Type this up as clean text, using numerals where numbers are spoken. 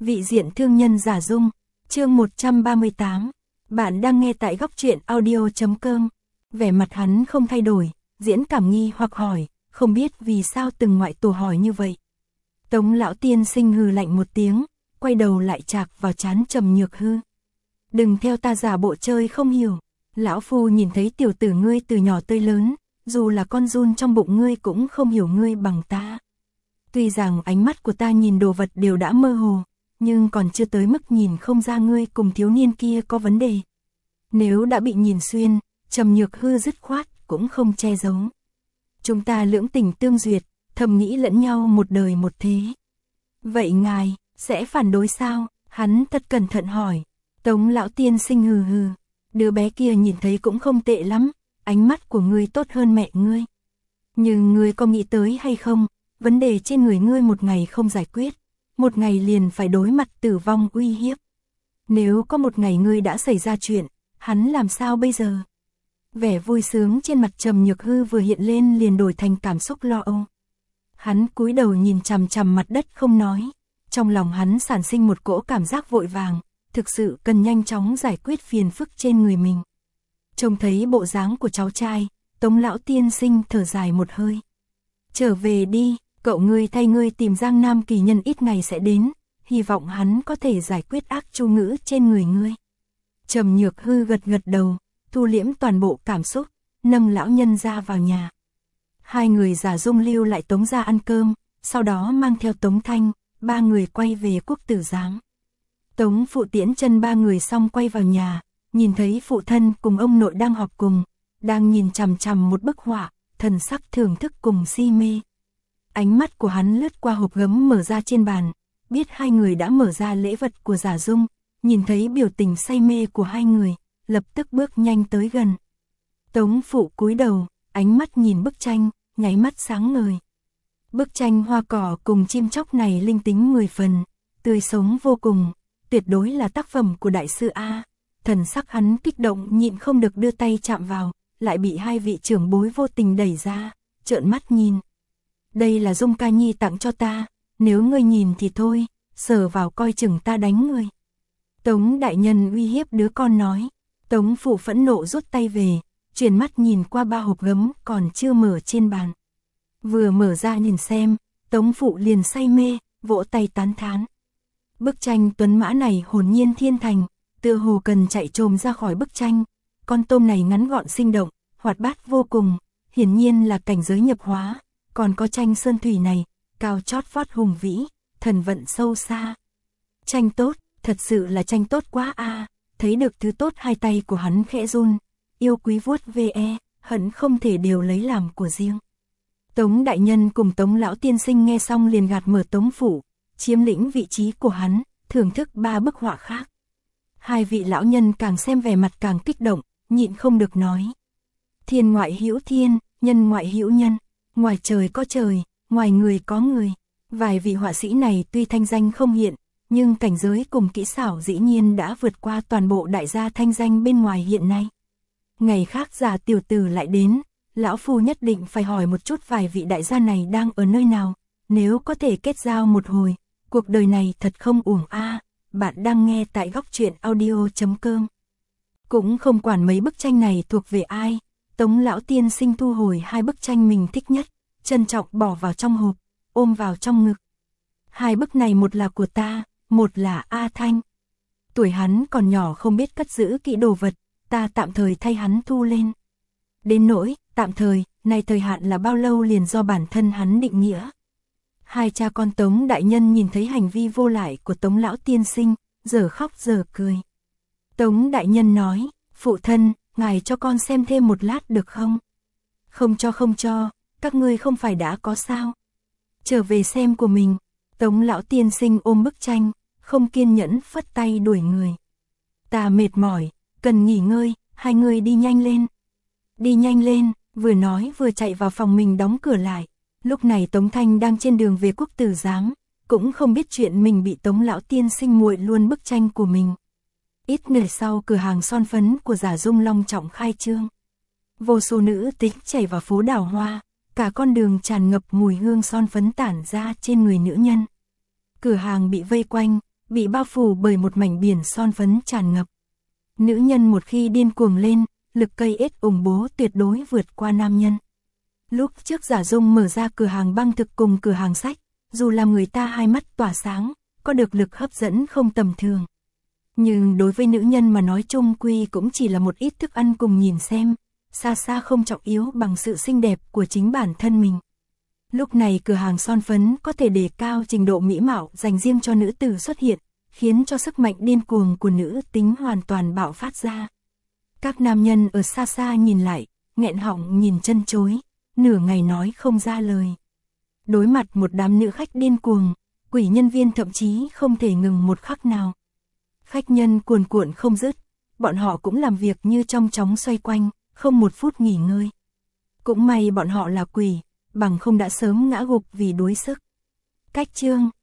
Vị diện thương nhân giả dung, chương 138. Bạn đang nghe tại góc truyện audio.com. Vẻ mặt hắn không thay đổi, diễn cảm nghi hoặc hỏi, không biết vì sao từng ngoại tổ hỏi như vậy. Tống lão tiên sinh hừ lạnh một tiếng, quay đầu lại chạc vào trán Trầm Nhược Hư. Đừng theo ta giả bộ chơi không hiểu, lão phu nhìn thấy tiểu tử ngươi từ nhỏ tới lớn, dù là con giun trong bụng ngươi cũng không hiểu ngươi bằng ta. Tuy rằng ánh mắt của ta nhìn đồ vật đều đã mơ hồ, nhưng còn chưa tới mức nhìn không ra ngươi cùng thiếu niên kia có vấn đề. Nếu đã bị nhìn xuyên, Trầm Nhược Hư dứt khoát, cũng không che giấu. Chúng ta lưỡng tình tương duyệt, thầm nghĩ lẫn nhau một đời một thế. Vậy ngài, sẽ phản đối sao? Hắn thật cẩn thận hỏi. Tống lão tiên sinh hừ hừ. Đứa bé kia nhìn thấy cũng không tệ lắm, ánh mắt của ngươi tốt hơn mẹ ngươi. Nhưng ngươi có nghĩ tới hay không, vấn đề trên người ngươi một ngày không giải quyết, một ngày liền phải đối mặt tử vong uy hiếp. Nếu có một ngày ngươi đã xảy ra chuyện, hắn làm sao bây giờ? Vẻ vui sướng trên mặt Trầm Nhược Hư vừa hiện lên liền đổi thành cảm xúc lo âu. Hắn cúi đầu nhìn chằm chằm mặt đất không nói, trong lòng hắn sản sinh một cỗ cảm giác vội vàng, thực sự cần nhanh chóng giải quyết phiền phức trên người mình. Trông thấy bộ dáng của cháu trai, Tống lão tiên sinh thở dài một hơi. Trở về đi, cậu ngươi thay ngươi tìm Giang Nam kỳ nhân ít ngày sẽ đến, hy vọng hắn có thể giải quyết ác chu ngữ trên người ngươi. Trầm Nhược Hư gật gật đầu, thu liễm toàn bộ cảm xúc, nâng lão nhân ra vào nhà. Hai người giả dung lưu lại Tống gia ăn cơm, sau đó mang theo Tống Thanh, ba người quay về Quốc Tử Giám. Tống phụ tiễn chân ba người xong quay vào nhà, nhìn thấy phụ thân cùng ông nội đang họp cùng, đang nhìn chằm chằm một bức họa, thần sắc thưởng thức cùng si mê. Ánh mắt của hắn lướt qua hộp gấm mở ra trên bàn, biết hai người đã mở ra lễ vật của giả dung, nhìn thấy biểu tình say mê của hai người, lập tức bước nhanh tới gần. Tống phụ cúi đầu, ánh mắt nhìn bức tranh, nháy mắt sáng ngời. Bức tranh hoa cỏ cùng chim chóc này linh tính 10 phần, tươi sống vô cùng, tuyệt đối là tác phẩm của đại sư A. Thần sắc hắn kích động nhịn không được đưa tay chạm vào, lại bị hai vị trưởng bối vô tình đẩy ra, trợn mắt nhìn. Đây là Dung ca nhi tặng cho ta, nếu ngươi nhìn thì thôi, sờ vào coi chừng ta đánh ngươi. Tống đại nhân uy hiếp đứa con nói. Tống phụ phẫn nộ rút tay về, chuyển mắt nhìn qua ba hộp gấm còn chưa mở trên bàn. Vừa mở ra nhìn xem, Tống phụ liền say mê, vỗ tay tán thán. Bức tranh tuấn mã này hồn nhiên thiên thành, tựa hồ cần chạy trồm ra khỏi bức tranh. Con tôm này ngắn gọn sinh động, hoạt bát vô cùng, hiển nhiên là cảnh giới nhập hóa. Còn có tranh sơn thủy này, cao chót vót hùng vĩ, thần vận sâu xa. Tranh tốt, thật sự là tranh tốt quá a. Thấy được thứ tốt hai tay của hắn khẽ run, yêu quý vuốt ve, hận không thể đều lấy làm của riêng. Tống đại nhân cùng Tống lão tiên sinh nghe xong liền gạt mở Tống phủ, chiếm lĩnh vị trí của hắn, thưởng thức ba bức họa khác. Hai vị lão nhân càng xem vẻ mặt càng kích động, nhịn không được nói. Thiên ngoại hữu thiên, nhân ngoại hữu nhân, ngoài trời có trời, ngoài người có người. Vài vị họa sĩ này tuy thanh danh không hiện, nhưng cảnh giới cùng kỹ xảo dĩ nhiên đã vượt qua toàn bộ đại gia thanh danh bên ngoài hiện nay. Ngày khác già tiểu tử lại đến, lão phu nhất định phải hỏi một chút vài vị đại gia này đang ở nơi nào, nếu có thể kết giao một hồi, cuộc đời này thật không uổng a. Bạn đang nghe tại góc truyện audio.com. Cũng không quản mấy bức tranh này thuộc về ai, Tống lão tiên sinh thu hồi hai bức tranh mình thích nhất, trân trọng bỏ vào trong hộp, ôm vào trong ngực. Hai bức này một là của ta, một là A Thanh. Tuổi hắn còn nhỏ không biết cất giữ kỹ đồ vật, ta tạm thời thay hắn thu lên. Đến nỗi, tạm thời, này thời hạn là bao lâu liền do bản thân hắn định nghĩa. Hai cha con Tống đại nhân nhìn thấy hành vi vô lại của Tống lão tiên sinh, giờ khóc giờ cười. Tống đại nhân nói, phụ thân, ngài cho con xem thêm một lát được không? Không cho, các ngươi không phải đã có sao? Trở về xem của mình. Tống lão tiên sinh ôm bức tranh, không kiên nhẫn phất tay đuổi người. Ta mệt mỏi, cần nghỉ ngơi, hai người đi nhanh lên. Đi nhanh lên, vừa nói vừa chạy vào phòng mình đóng cửa lại. Lúc này Tống Thanh đang trên đường về Quốc Tử Giám, cũng không biết chuyện mình bị Tống lão tiên sinh muội luôn bức tranh của mình. Ít ngày sau cửa hàng son phấn của giả dung long trọng khai trương. Vô số nữ tính chảy vào phố đào hoa, cả con đường tràn ngập mùi hương son phấn tản ra trên người nữ nhân. Cửa hàng bị vây quanh, bị bao phủ bởi một mảnh biển son phấn tràn ngập. Nữ nhân một khi điên cuồng lên, lực cây ết ủng bố tuyệt đối vượt qua nam nhân. Lúc trước Giả Dung mở ra cửa hàng băng thực cùng cửa hàng sách, dù làm người ta hai mắt tỏa sáng, có được lực hấp dẫn không tầm thường. Nhưng đối với nữ nhân mà nói chung quy cũng chỉ là một ít thức ăn cùng nhìn xem, xa xa không trọng yếu bằng sự xinh đẹp của chính bản thân mình. Lúc này cửa hàng son phấn có thể đề cao trình độ mỹ mạo dành riêng cho nữ tử xuất hiện, khiến cho sức mạnh điên cuồng của nữ tính hoàn toàn bạo phát ra. Các nam nhân ở xa xa nhìn lại, nghẹn họng nhìn chân chối, nửa ngày nói không ra lời. Đối mặt một đám nữ khách điên cuồng, quỷ nhân viên thậm chí không thể ngừng một khắc nào. Khách nhân cuồn cuộn không dứt, bọn họ cũng làm việc như trong chóng xoay quanh, không một phút nghỉ ngơi. Cũng may bọn họ là quỷ, bằng không đã sớm ngã gục vì đuối sức. Cách chương